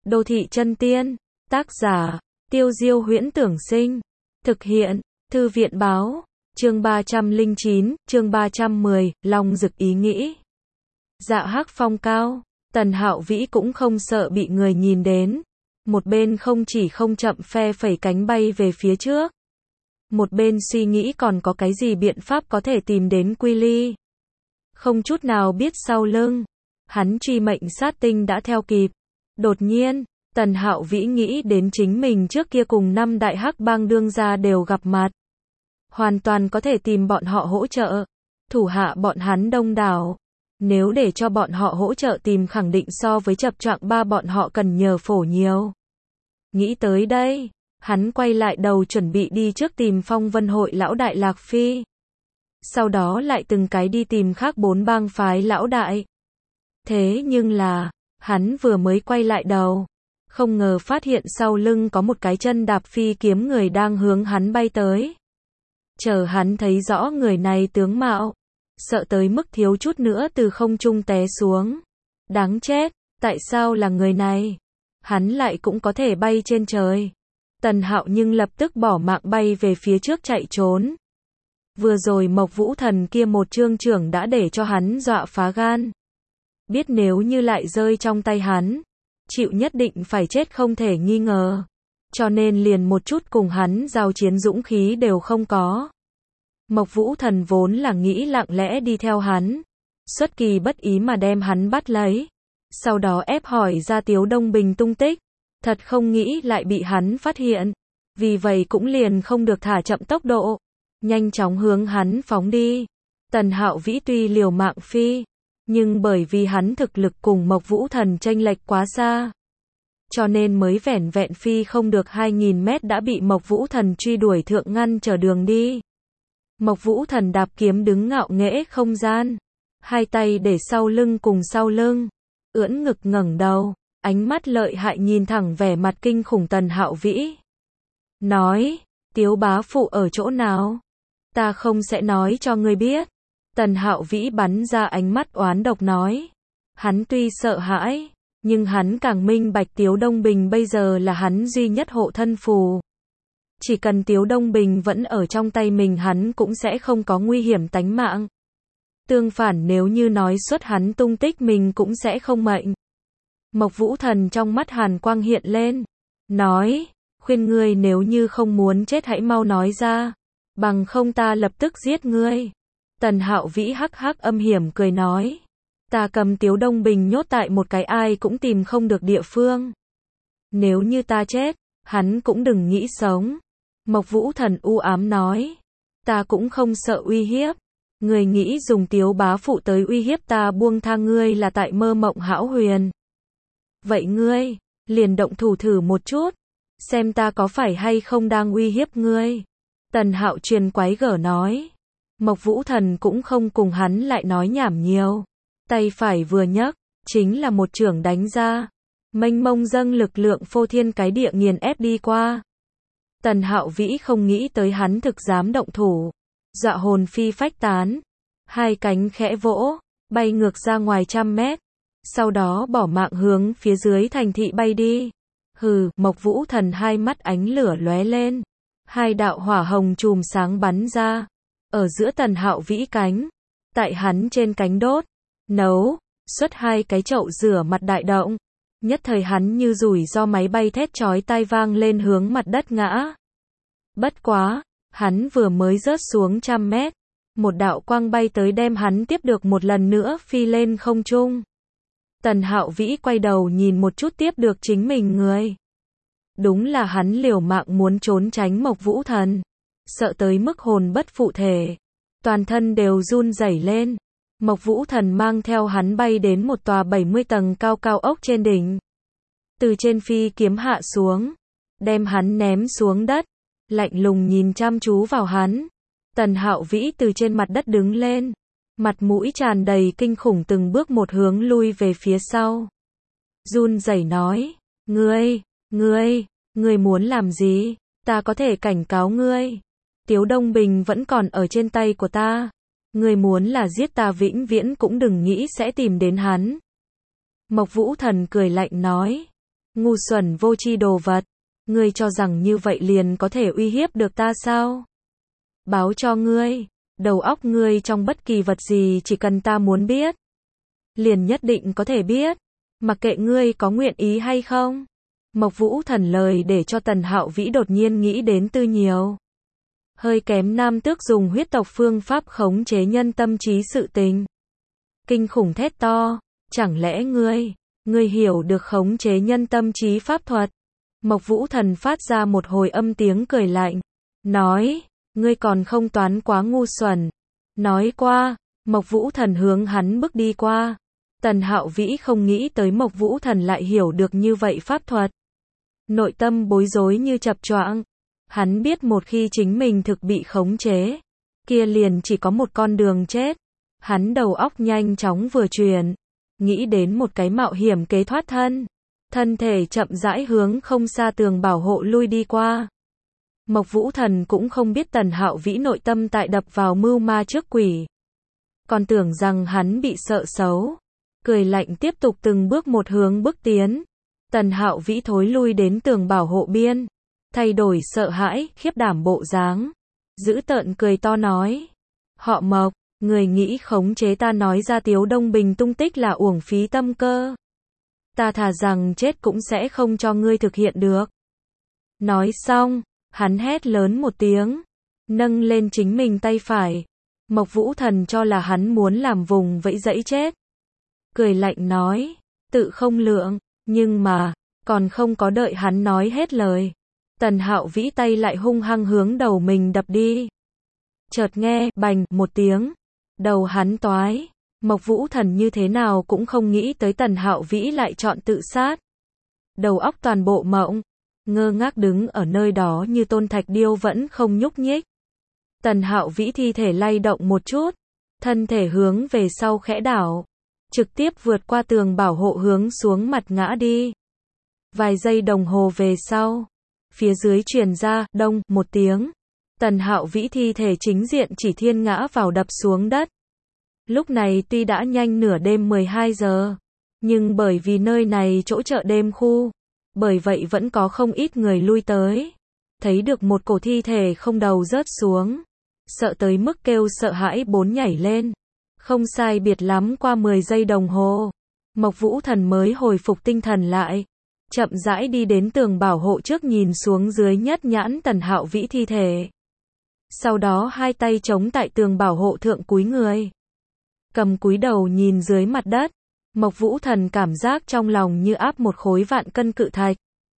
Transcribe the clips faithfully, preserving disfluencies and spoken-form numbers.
Đô thị chân tiên, tác giả, Tiêu Diêu Huyễn Tưởng Sinh, thực hiện, Thư viện Báo, chương ba trăm lẻ chín, chương ba trăm mười, Long Dực ý nghĩ. Dạ hắc phong cao, Tần Hạo Vĩ cũng không sợ bị người nhìn đến, một bên không chỉ không chậm phe phẩy cánh bay về phía trước, một bên suy nghĩ còn có cái gì biện pháp có thể tìm đến Quy Ly. Không chút nào biết sau lưng, hắn truy mệnh sát tinh đã theo kịp. Đột nhiên, Tần Hạo Vĩ nghĩ đến chính mình trước kia cùng năm đại hắc bang đương gia đều gặp mặt. Hoàn toàn có thể tìm bọn họ hỗ trợ. Thủ hạ bọn hắn đông đảo. Nếu để cho bọn họ hỗ trợ tìm khẳng định so với chập choạng ba bọn họ cần nhờ phổ nhiều. Nghĩ tới đây, hắn quay lại đầu chuẩn bị đi trước tìm Phong Vân hội lão đại Lạc Phi. Sau đó lại từng cái đi tìm khác bốn bang phái lão đại. Thế nhưng là, hắn vừa mới quay lại đầu, không ngờ phát hiện sau lưng có một cái chân đạp phi kiếm người đang hướng hắn bay tới. Chờ hắn thấy rõ người này tướng mạo, sợ tới mức thiếu chút nữa từ không trung té xuống. Đáng chết, tại sao là người này? Hắn lại cũng có thể bay trên trời. Tần Hạo nhưng lập tức bỏ mạng bay về phía trước chạy trốn. Vừa rồi Mộc Vũ Thần kia một chương trưởng đã để cho hắn dọa phá gan. Biết nếu như lại rơi trong tay hắn, chịu nhất định phải chết không thể nghi ngờ. Cho nên liền một chút cùng hắn giao chiến dũng khí đều không có. Mộc Vũ Thần vốn là nghĩ lặng lẽ đi theo hắn, xuất kỳ bất ý mà đem hắn bắt lấy. Sau đó ép hỏi ra Tiếu Đông Bình tung tích. Thật không nghĩ lại bị hắn phát hiện. Vì vậy cũng liền không được thả chậm tốc độ, nhanh chóng hướng hắn phóng đi. Tần Hạo Vĩ tuy liều mạng phi, nhưng bởi vì hắn thực lực cùng Mộc Vũ Thần chênh lệch quá xa, cho nên mới vẻn vẹn phi không được hai nghìn mét đã bị Mộc Vũ Thần truy đuổi thượng ngăn trở đường đi. Mộc Vũ Thần đạp kiếm đứng ngạo nghễ không gian, hai tay để sau lưng cùng sau lưng, ưỡn ngực ngẩng đầu, ánh mắt lợi hại nhìn thẳng vẻ mặt kinh khủng Tần Hạo Vĩ. Nói, Tiếu bá phụ ở chỗ nào? Ta không sẽ nói cho ngươi biết. Tần Hạo Vĩ bắn ra ánh mắt oán độc nói. Hắn tuy sợ hãi, nhưng hắn càng minh bạch Tiếu Đông Bình bây giờ là hắn duy nhất hộ thân phù. Chỉ cần Tiếu Đông Bình vẫn ở trong tay mình hắn cũng sẽ không có nguy hiểm tánh mạng. Tương phản nếu như nói xuất hắn tung tích mình cũng sẽ không mệnh. Mộc Vũ Thần trong mắt hàn quang hiện lên. Nói, khuyên ngươi nếu như không muốn chết hãy mau nói ra. Bằng không ta lập tức giết ngươi. Tần Hạo Vĩ hắc hắc âm hiểm cười nói. Ta cầm Tiếu Đông Bình nhốt tại một cái ai cũng tìm không được địa phương. Nếu như ta chết, hắn cũng đừng nghĩ sống. Mộc Vũ Thần u ám nói. Ta cũng không sợ uy hiếp. Người nghĩ dùng Tiếu bá phụ tới uy hiếp ta buông tha ngươi là tại mơ mộng hão huyền. Vậy ngươi, liền động thủ thử một chút. Xem ta có phải hay không đang uy hiếp ngươi. Tần Hạo truyền quái gở nói. Mộc Vũ Thần cũng không cùng hắn lại nói nhảm nhiều. Tay phải vừa nhấc, chính là một chưởng đánh ra. Mênh mông dâng lực lượng phô thiên cái địa nghiền ép đi qua. Tần Hạo Vĩ không nghĩ tới hắn thực dám động thủ. Dọa hồn phi phách tán. Hai cánh khẽ vỗ, bay ngược ra ngoài trăm mét. Sau đó bỏ mạng hướng phía dưới thành thị bay đi. Hừ, Mộc Vũ Thần hai mắt ánh lửa lóe lên. Hai đạo hỏa hồng chùm sáng bắn ra. Ở giữa Tần Hạo Vĩ cánh. Tại hắn trên cánh đốt. Nấu. Xuất hai cái chậu rửa mặt đại động. Nhất thời hắn như rủi ro máy bay thét chói tai vang lên hướng mặt đất ngã. Bất quá. Hắn vừa mới rớt xuống trăm mét. Một đạo quang bay tới đem hắn tiếp được một lần nữa phi lên không trung. Tần Hạo Vĩ quay đầu nhìn một chút tiếp được chính mình người. Đúng là hắn liều mạng muốn trốn tránh Mộc Vũ Thần. Sợ tới mức hồn bất phụ thể. Toàn thân đều run rẩy lên. Mộc Vũ Thần mang theo hắn bay đến một tòa bảy mươi tầng cao cao ốc trên đỉnh. Từ trên phi kiếm hạ xuống. Đem hắn ném xuống đất. Lạnh lùng nhìn chăm chú vào hắn. Tần Hạo Vĩ từ trên mặt đất đứng lên. Mặt mũi tràn đầy kinh khủng từng bước một hướng lui về phía sau. Run rẩy nói. Ngươi, ngươi, ngươi muốn làm gì? Ta có thể cảnh cáo ngươi. Tiếu Đông Bình vẫn còn ở trên tay của ta. Ngươi muốn là giết ta vĩnh viễn cũng đừng nghĩ sẽ tìm đến hắn. Mộc Vũ Thần cười lạnh nói. Ngu xuẩn vô tri đồ vật. Ngươi cho rằng như vậy liền có thể uy hiếp được ta sao? Báo cho ngươi, đầu óc ngươi trong bất kỳ vật gì chỉ cần ta muốn biết, liền nhất định có thể biết, mặc kệ ngươi có nguyện ý hay không. Mộc Vũ Thần lời để cho Tần Hạo Vĩ đột nhiên nghĩ đến Tư Nhiều. Hơi kém nam tước dùng huyết tộc phương pháp khống chế nhân tâm trí sự tình. Kinh khủng thét to, chẳng lẽ ngươi, ngươi hiểu được khống chế nhân tâm trí pháp thuật? Mộc Vũ Thần phát ra một hồi âm tiếng cười lạnh, nói, ngươi còn không toán quá ngu xuẩn. Nói qua, Mộc Vũ Thần hướng hắn bước đi qua. Tần Hạo Vĩ không nghĩ tới Mộc Vũ Thần lại hiểu được như vậy pháp thuật. Nội tâm bối rối như chập choạng. Hắn biết một khi chính mình thực bị khống chế, kia liền chỉ có một con đường chết. Hắn đầu óc nhanh chóng vừa chuyển, nghĩ đến một cái mạo hiểm kế thoát thân. Thân thể chậm rãi hướng không xa tường bảo hộ lui đi qua. Mộc Vũ Thần cũng không biết Tần Hạo Vĩ nội tâm tại đập vào mưu ma trước quỷ. Còn tưởng rằng hắn bị sợ xấu. Cười lạnh tiếp tục từng bước một hướng bước tiến. Tần Hạo Vĩ thối lui đến tường bảo hộ biên. Thay đổi sợ hãi, khiếp đảm bộ dáng. Dữ tợn cười to nói. Họ Mộc, người nghĩ khống chế ta nói ra Tiếu Đông Bình tung tích là uổng phí tâm cơ. Ta thà rằng chết cũng sẽ không cho ngươi thực hiện được. Nói xong, hắn hét lớn một tiếng, nâng lên chính mình tay phải. Mộc Vũ Thần cho là hắn muốn làm vùng vẫy dẫy chết. Cười lạnh nói, tự không lượng, nhưng mà, còn không có đợi hắn nói hết lời. Tần Hạo Vĩ tay lại hung hăng hướng đầu mình đập đi. Chợt nghe, bành, một tiếng, đầu hắn toái. Mộc Vũ Thần như thế nào cũng không nghĩ tới Tần Hạo Vĩ lại chọn tự sát. Đầu óc toàn bộ mộng, ngơ ngác đứng ở nơi đó như tôn thạch điêu vẫn không nhúc nhích. Tần Hạo Vĩ thi thể lay động một chút, thân thể hướng về sau khẽ đảo, trực tiếp vượt qua tường bảo hộ hướng xuống mặt ngã đi. Vài giây đồng hồ về sau, phía dưới truyền ra, đông, một tiếng. Tần Hạo Vĩ thi thể chính diện chỉ thiên ngã vào đập xuống đất. Lúc này tuy đã nhanh nửa đêm mười hai giờ, nhưng bởi vì nơi này chỗ chợ đêm khu, bởi vậy vẫn có không ít người lui tới. Thấy được một cổ thi thể không đầu rớt xuống, sợ tới mức kêu sợ hãi bốn nhảy lên. Không sai biệt lắm qua mười giây đồng hồ, Mộc Vũ Thần mới hồi phục tinh thần lại, chậm rãi đi đến tường bảo hộ trước nhìn xuống dưới nhất nhãn Tần Hạo Vĩ thi thể. Sau đó hai tay chống tại tường bảo hộ thượng cúi người, cầm cúi đầu nhìn dưới mặt đất. Mộc Vũ Thần cảm giác trong lòng như áp một khối vạn cân cự thạch,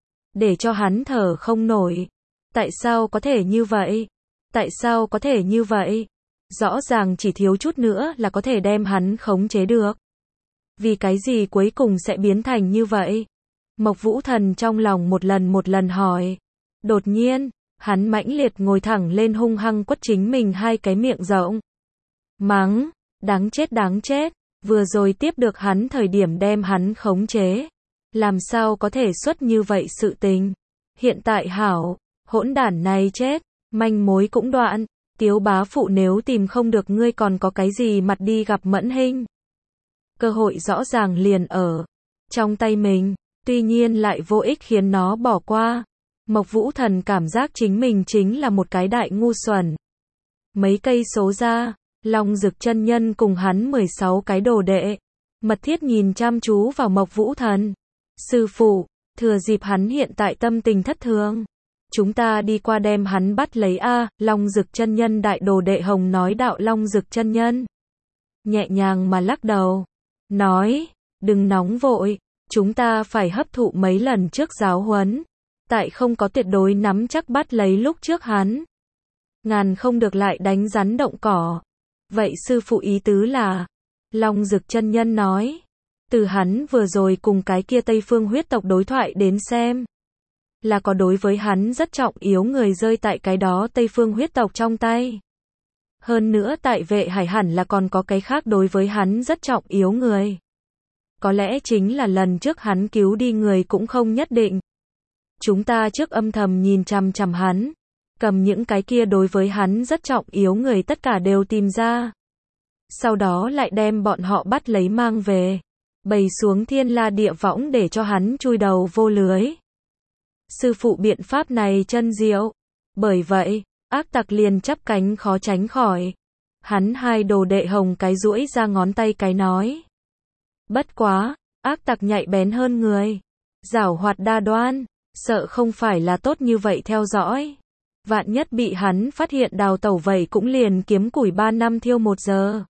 để cho hắn thở không nổi. Tại sao có thể như vậy? Tại sao có thể như vậy? Rõ ràng chỉ thiếu chút nữa là có thể đem hắn khống chế được. Vì cái gì cuối cùng sẽ biến thành như vậy? Mộc Vũ Thần trong lòng một lần một lần hỏi. Đột nhiên, hắn mãnh liệt ngồi thẳng lên hung hăng quất chính mình hai cái miệng rộng. Mắng, đáng chết đáng chết, vừa rồi tiếp được hắn thời điểm đem hắn khống chế. Làm sao có thể xuất như vậy sự tình? Hiện tại hảo, hỗn đản này chết, manh mối cũng đoạn. Tiếu bá phụ nếu tìm không được ngươi còn có cái gì mặt đi gặp Mẫn Hinh. Cơ hội rõ ràng liền ở trong tay mình, tuy nhiên lại vô ích khiến nó bỏ qua. Mộc Vũ Thần cảm giác chính mình chính là một cái đại ngu xuẩn. Mấy cây số ra, Long Dực chân nhân cùng hắn mười sáu cái đồ đệ, mật thiết nhìn chăm chú vào Mộc Vũ Thần. Sư phụ, thừa dịp hắn hiện tại tâm tình thất thường, chúng ta đi qua đem hắn bắt lấy a. Long Dực chân nhân đại đồ đệ Hồng nói đạo. Long Dực chân nhân nhẹ nhàng mà lắc đầu, nói, đừng nóng vội, chúng ta phải hấp thụ mấy lần trước giáo huấn, tại không có tuyệt đối nắm chắc bắt lấy lúc trước hắn, ngàn không được lại đánh rắn động cỏ. Vậy sư phụ ý tứ là? Long Dực chân nhân nói, từ hắn vừa rồi cùng cái kia Tây Phương huyết tộc đối thoại đến xem, là có đối với hắn rất trọng yếu người rơi tại cái đó Tây Phương huyết tộc trong tay. Hơn nữa tại Vệ Hải hẳn là còn có cái khác đối với hắn rất trọng yếu người. Có lẽ chính là lần trước hắn cứu đi người cũng không nhất định. Chúng ta trước âm thầm nhìn chằm chằm hắn, cầm những cái kia đối với hắn rất trọng yếu người tất cả đều tìm ra. Sau đó lại đem bọn họ bắt lấy mang về. bày xuống thiên la địa võng để cho hắn chui đầu vô lưới. Sư phụ biện pháp này chân diệu, bởi vậy, ác tặc liền chắp cánh khó tránh khỏi. Hắn hai đồ đệ Hồng cái duỗi ra ngón tay cái nói. Bất quá, ác tặc nhạy bén hơn người, giảo hoạt đa đoan, sợ không phải là tốt như vậy theo dõi. Vạn nhất bị hắn phát hiện đào tẩu vậy cũng liền kiếm củi ba năm thiêu một giờ.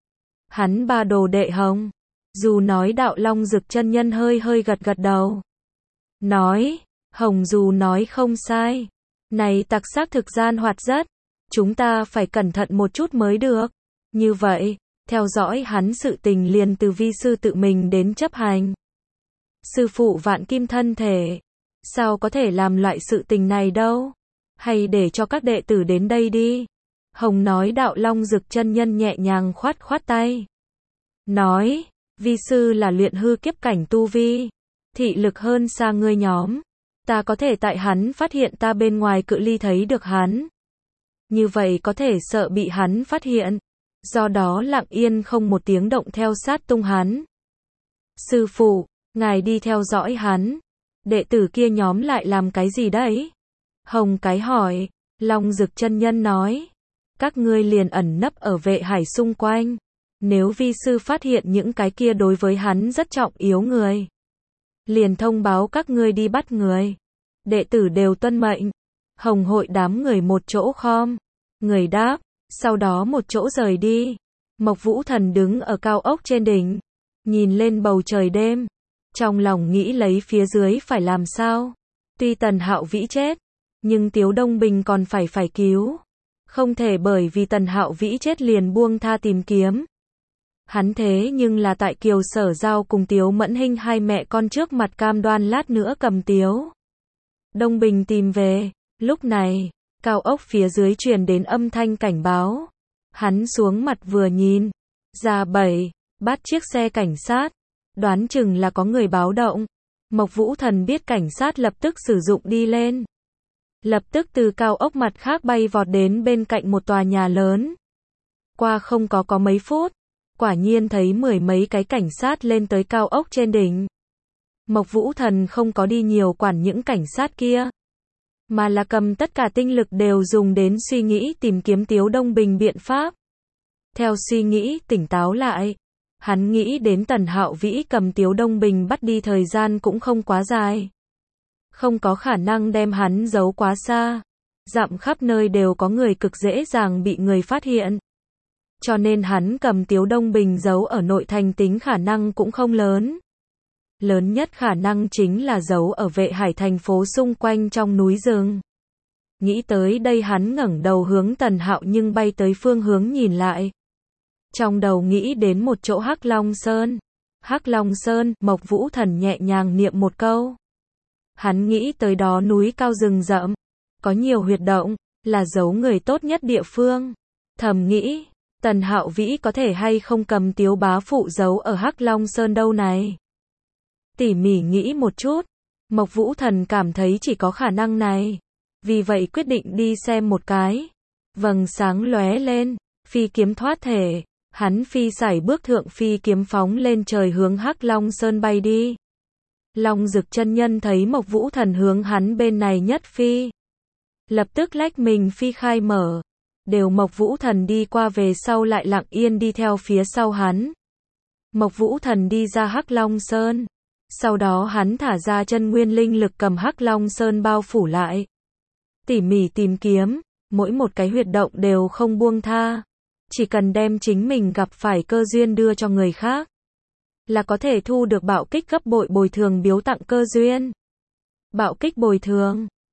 Hắn ba đồ đệ Hồng, dù nói đạo Long Dực chân nhân hơi hơi gật gật đầu. Nói, Hồng dù nói không sai. Này tặc xác thực gian hoạt rất. Chúng ta phải cẩn thận một chút mới được. Như vậy, theo dõi hắn sự tình liền từ vi sư tự mình đến chấp hành. Sư phụ vạn kim thân thể. Sao có thể làm loại sự tình này đâu? Hay để cho các đệ tử đến đây đi. Hồng nói đạo Long Dực chân nhân nhẹ nhàng khoát khoát tay. Nói, vi sư là luyện hư kiếp cảnh tu vi. Thị lực hơn xa ngươi nhóm. Ta có thể tại hắn phát hiện ta bên ngoài cự ly thấy được hắn. Như vậy có thể sợ bị hắn phát hiện. Do đó lặng yên không một tiếng động theo sát tung hắn. Sư phụ, ngài đi theo dõi hắn. Đệ tử kia nhóm lại làm cái gì đấy? Hồng cái hỏi. Long Dực chân nhân nói. Các ngươi liền ẩn nấp ở vệ hải xung quanh. Nếu vi sư phát hiện những cái kia đối với hắn rất trọng yếu người, liền thông báo các ngươi đi bắt người. Đệ tử đều tuân mệnh. Hồng hội đám người một chỗ khom. Người đáp, sau đó một chỗ rời đi. Mộc Vũ Thần đứng ở cao ốc trên đỉnh, nhìn lên bầu trời đêm, trong lòng nghĩ lấy phía dưới phải làm sao. Tuy Tần Hạo Vĩ chết, nhưng Tiếu Đông Bình còn phải phải cứu. Không thể bởi vì Tần Hạo Vĩ chết liền buông tha tìm kiếm. Hắn thế nhưng là tại Kiều Sở Giao cùng Tiếu Mẫn Hinh hai mẹ con trước mặt cam đoan lát nữa cầm Tiếu Đông Bình tìm về. Lúc này, cao ốc phía dưới truyền đến âm thanh cảnh báo. Hắn xuống mặt vừa nhìn, ra bảy, bát chiếc xe cảnh sát, đoán chừng là có người báo động. Mộc Vũ Thần biết cảnh sát lập tức sử dụng đi lên. Lập tức từ cao ốc mặt khác bay vọt đến bên cạnh một tòa nhà lớn. Qua không có có mấy phút, quả nhiên thấy mười mấy cái cảnh sát lên tới cao ốc trên đỉnh. Mộc Vũ Thần không có đi nhiều quản những cảnh sát kia, mà là cầm tất cả tinh lực đều dùng đến suy nghĩ tìm kiếm Tiếu Đông Bình biện pháp. Theo suy nghĩ tỉnh táo lại, hắn nghĩ đến Tần Hạo Vĩ cầm Tiếu Đông Bình bắt đi thời gian cũng không quá dài. Không có khả năng đem hắn giấu quá xa. Dặm khắp nơi đều có người cực dễ dàng bị người phát hiện. Cho nên hắn cầm Tiếu Đông Bình giấu ở nội thành tính khả năng cũng không lớn. Lớn nhất khả năng chính là giấu ở vệ hải thành phố xung quanh trong núi rừng. Nghĩ tới đây hắn ngẩng đầu hướng Tần Hạo nhưng bay tới phương hướng nhìn lại. Trong đầu nghĩ đến một chỗ Hắc Long Sơn. Hắc Long Sơn, Mộc Vũ Thần nhẹ nhàng niệm một câu. Hắn nghĩ tới đó núi cao rừng rậm, có nhiều huyệt động, là giấu người tốt nhất địa phương. Thầm nghĩ, Tần Hạo Vĩ có thể hay không cầm Tiếu bá phụ giấu ở Hắc Long Sơn đâu này. Tỉ mỉ nghĩ một chút, Mộc Vũ Thần cảm thấy chỉ có khả năng này. Vì vậy quyết định đi xem một cái. Vầng sáng lóe lên, phi kiếm thoát thể, hắn phi sải bước thượng phi kiếm phóng lên trời hướng Hắc Long Sơn bay đi. Long Dực chân nhân thấy Mộc Vũ Thần hướng hắn bên này nhất phi, lập tức lách mình phi khai mở. Đều Mộc Vũ Thần đi qua về sau lại lặng yên đi theo phía sau hắn. Mộc Vũ Thần đi ra Hắc Long Sơn, sau đó hắn thả ra chân nguyên linh lực cầm Hắc Long Sơn bao phủ lại. Tỉ mỉ tìm kiếm, mỗi một cái huyệt động đều không buông tha. Chỉ cần đem chính mình gặp phải cơ duyên đưa cho người khác, là có thể thu được bạo kích gấp bội bồi thường biếu tặng cơ duyên. Bạo kích bồi thường